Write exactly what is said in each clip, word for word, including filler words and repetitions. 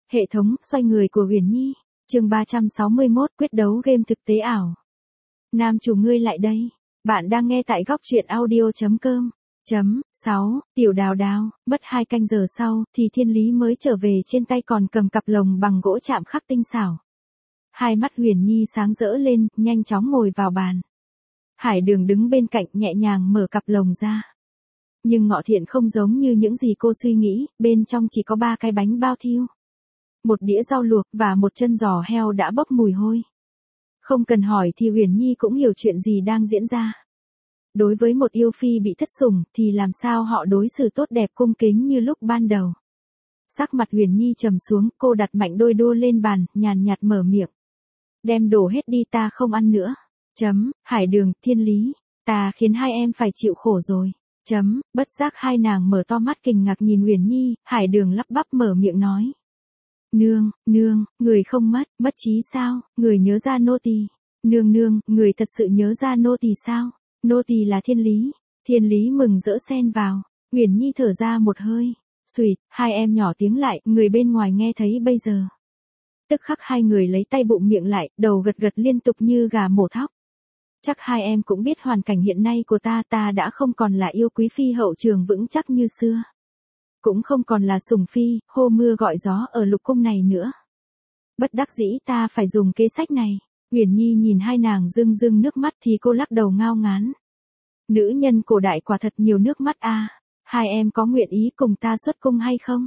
Hệ thống xoay người của Uyển Nhi, chương ba trăm sáu mươi mốt quyết đấu game thực tế ảo. Nam chủ ngươi lại đây. Bạn đang nghe tại góc truyện audio chấm com. Chấm, sáu, tiểu đào đào, mất hai canh giờ sau, thì Thiên Lý mới trở về trên tay còn cầm cặp lồng bằng gỗ chạm khắc tinh xảo. Hai mắt Uyển Nhi sáng rỡ lên, nhanh chóng ngồi vào bàn. Hải Đường đứng bên cạnh nhẹ nhàng mở cặp lồng ra. Nhưng Ngọ Thiện không giống như những gì cô suy nghĩ, bên trong chỉ có ba cái bánh bao thiêu, một đĩa rau luộc và một chân giò heo đã bốc mùi hôi. Không cần hỏi thì Uyển Nhi cũng hiểu chuyện gì đang diễn ra. Đối với một yêu phi bị thất sủng thì làm sao họ đối xử tốt đẹp cung kính như lúc ban đầu. Sắc mặt Uyển Nhi trầm xuống, cô đặt mạnh đôi đũa lên bàn, nhàn nhạt mở miệng. Đem đổ hết đi, ta không ăn nữa. Chấm, Hải Đường, Thiên Lý, ta khiến hai em phải chịu khổ rồi. Chấm, bất giác hai nàng mở to mắt kinh ngạc nhìn Uyển Nhi, Hải Đường lắp bắp mở miệng nói. Nương, nương, người không mất, mất trí sao, người nhớ ra nô tỳ. Nương nương, người thật sự nhớ ra nô tỳ sao? Nô tỳ là Thiên Lý. Thiên Lý mừng rỡ xen vào. Uyển Nhi thở ra một hơi. Xùyt, hai em nhỏ tiếng lại, người bên ngoài nghe thấy bây giờ. Tức khắc hai người lấy tay bụng miệng lại, đầu gật gật liên tục như gà mổ thóc. Chắc hai em cũng biết hoàn cảnh hiện nay của ta, ta đã không còn là yêu quý phi hậu trường vững chắc như xưa. Cũng không còn là sủng phi, hô mưa gọi gió ở lục cung này nữa. Bất đắc dĩ ta phải dùng kế sách này. Uyển Nhi nhìn hai nàng rưng rưng nước mắt thì cô lắc đầu ngao ngán. Nữ nhân cổ đại quả thật nhiều nước mắt a. À. Hai em có nguyện ý cùng ta xuất cung hay không?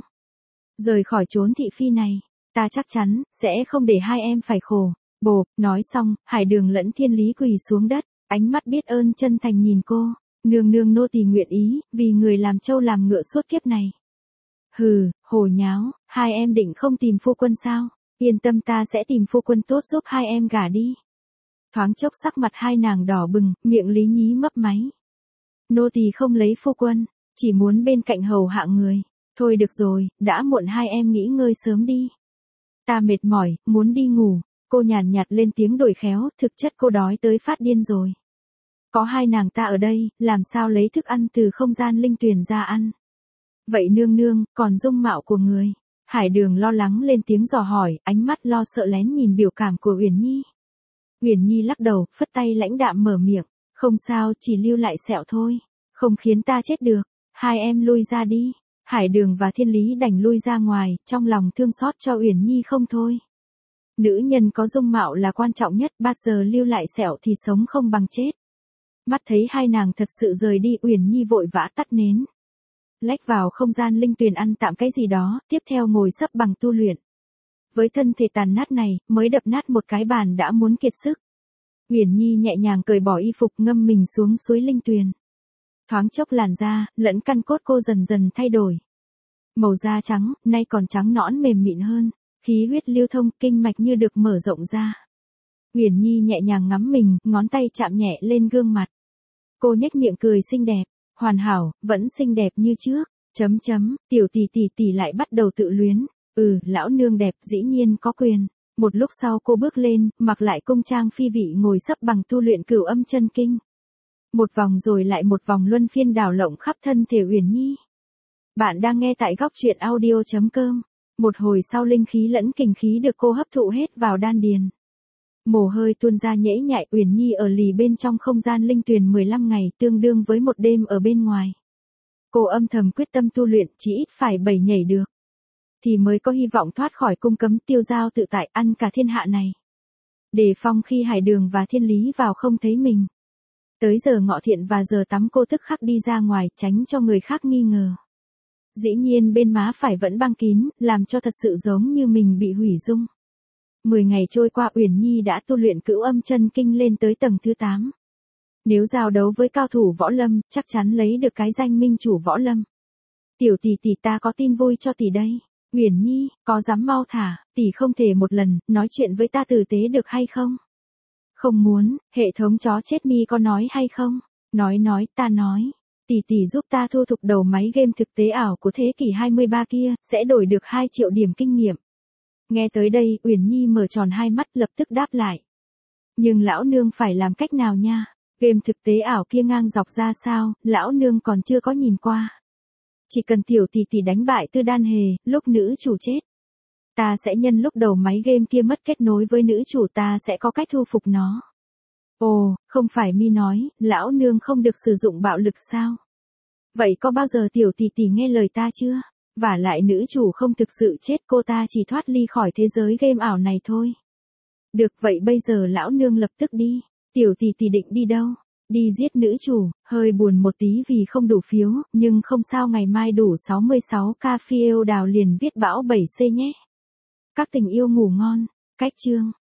Rời khỏi chốn thị phi này, ta chắc chắn sẽ không để hai em phải khổ. Bộp, nói xong, Hải Đường lẫn Thiên Lý quỳ xuống đất, ánh mắt biết ơn chân thành nhìn cô. Nương nương nô tỳ nguyện ý, vì người làm trâu làm ngựa suốt kiếp này. Hừ, hồ nháo, hai em định không tìm phu quân sao? Yên tâm, ta sẽ tìm phu quân tốt giúp hai em gả đi. Thoáng chốc sắc mặt hai nàng đỏ bừng, miệng Lý Nhí mấp máy. Nô tỳ không lấy phu quân, chỉ muốn bên cạnh hầu hạ người. Thôi được rồi, đã muộn, hai em nghỉ ngơi sớm đi. Ta mệt mỏi, muốn đi ngủ. Cô nhàn nhạt lên tiếng đổi khéo, thực chất cô đói tới phát điên rồi. Có hai nàng ta ở đây, làm sao lấy thức ăn từ không gian linh tuyền ra ăn. Vậy nương nương, còn dung mạo của người? Hải Đường lo lắng lên tiếng dò hỏi, ánh mắt lo sợ lén nhìn biểu cảm của Uyển Nhi. Uyển Nhi lắc đầu, phất tay lãnh đạm mở miệng, không sao, chỉ lưu lại sẹo thôi, không khiến ta chết được, hai em lui ra đi. Hải Đường và Thiên Lý đành lui ra ngoài, trong lòng thương xót cho Uyển Nhi không thôi. Nữ nhân có dung mạo là quan trọng nhất, bao giờ lưu lại sẹo thì sống không bằng chết. Mắt thấy hai nàng thật sự rời đi, Uyển Nhi vội vã tắt nến. Lách vào không gian linh tuyền ăn tạm cái gì đó, tiếp theo ngồi xấp bằng tu luyện. Với thân thể tàn nát này, mới đập nát một cái bàn đã muốn kiệt sức. Uyển Nhi nhẹ nhàng cởi bỏ y phục, ngâm mình xuống suối linh tuyền. Thoáng chốc làn da, lẫn căn cốt cô dần dần thay đổi. Màu da trắng, nay còn trắng nõn mềm mịn hơn, khí huyết lưu thông, kinh mạch như được mở rộng ra. Uyển Nhi nhẹ nhàng ngắm mình, ngón tay chạm nhẹ lên gương mặt. Cô nhếch miệng cười xinh đẹp. Hoàn hảo, vẫn xinh đẹp như trước. Chấm chấm, tiểu tỷ tỷ tỷ lại bắt đầu tự luyến. Ừ, lão nương đẹp, dĩ nhiên có quyền. Một lúc sau cô bước lên, mặc lại cung trang phi vị, ngồi xấp bằng tu luyện Cửu Âm Chân Kinh. Một vòng rồi lại một vòng luân phiên đảo lộng khắp thân thể Uyển Nhi. Bạn đang nghe tại góc truyện audio chấm com. Một hồi sau, linh khí lẫn kình khí được cô hấp thụ hết vào đan điền. Mồ hôi tuôn ra nhễ nhại. Uyển Nhi ở lì bên trong không gian linh tuyền mười lăm ngày, tương đương với một đêm ở bên ngoài. Cô âm thầm quyết tâm tu luyện, chỉ ít phải bảy nhảy được, thì mới có hy vọng thoát khỏi cung cấm, tiêu dao tự tại, ăn cả thiên hạ này. Đề phòng khi Hải Đường và Thiên Lý vào không thấy mình. Tới giờ Ngọ Thiện và giờ tắm, cô tức khắc đi ra ngoài, tránh cho người khác nghi ngờ. Dĩ nhiên bên má phải vẫn băng kín, làm cho thật sự giống như mình bị hủy dung. Mười ngày trôi qua, Uyển Nhi đã tu luyện Cửu Âm Chân Kinh lên tới tầng thứ tám. Nếu giao đấu với cao thủ võ lâm, chắc chắn lấy được cái danh minh chủ võ lâm. Tiểu tỷ tỷ, ta có tin vui cho tỷ đây. Uyển Nhi, có dám mau thả, tỷ không thể một lần, nói chuyện với ta tử tế được hay không? Không muốn, hệ thống chó chết mi có nói hay không? Nói nói, ta nói. Tỷ tỷ giúp ta thu thục đầu máy game thực tế ảo của thế kỷ hai mươi ba kia, sẽ đổi được hai triệu điểm kinh nghiệm. Nghe tới đây, Uyển Nhi mở tròn hai mắt, lập tức đáp lại. Nhưng lão nương phải làm cách nào nha? Game thực tế ảo kia ngang dọc ra sao, lão nương còn chưa có nhìn qua. Chỉ cần tiểu tỷ tỷ đánh bại Tư Đan Hề, lúc nữ chủ chết, Ta sẽ nhân lúc đầu máy game kia mất kết nối với nữ chủ ta sẽ có cách thu phục nó. Ồ, không phải Mi nói, lão nương không được sử dụng bạo lực sao? Vậy có bao giờ tiểu tỷ tỷ nghe lời ta chưa? Vả lại nữ chủ không thực sự chết, cô ta chỉ thoát ly khỏi thế giới game ảo này thôi. Được, vậy bây giờ lão nương lập tức đi. Tiểu tỷ tỷ định đi đâu? Đi giết nữ chủ, hơi buồn một tí vì không đủ phiếu, nhưng không sao, ngày mai đủ sáu mươi sáu k phiêu đào liền viết bão bảy C nhé. Các tình yêu ngủ ngon. Cách chương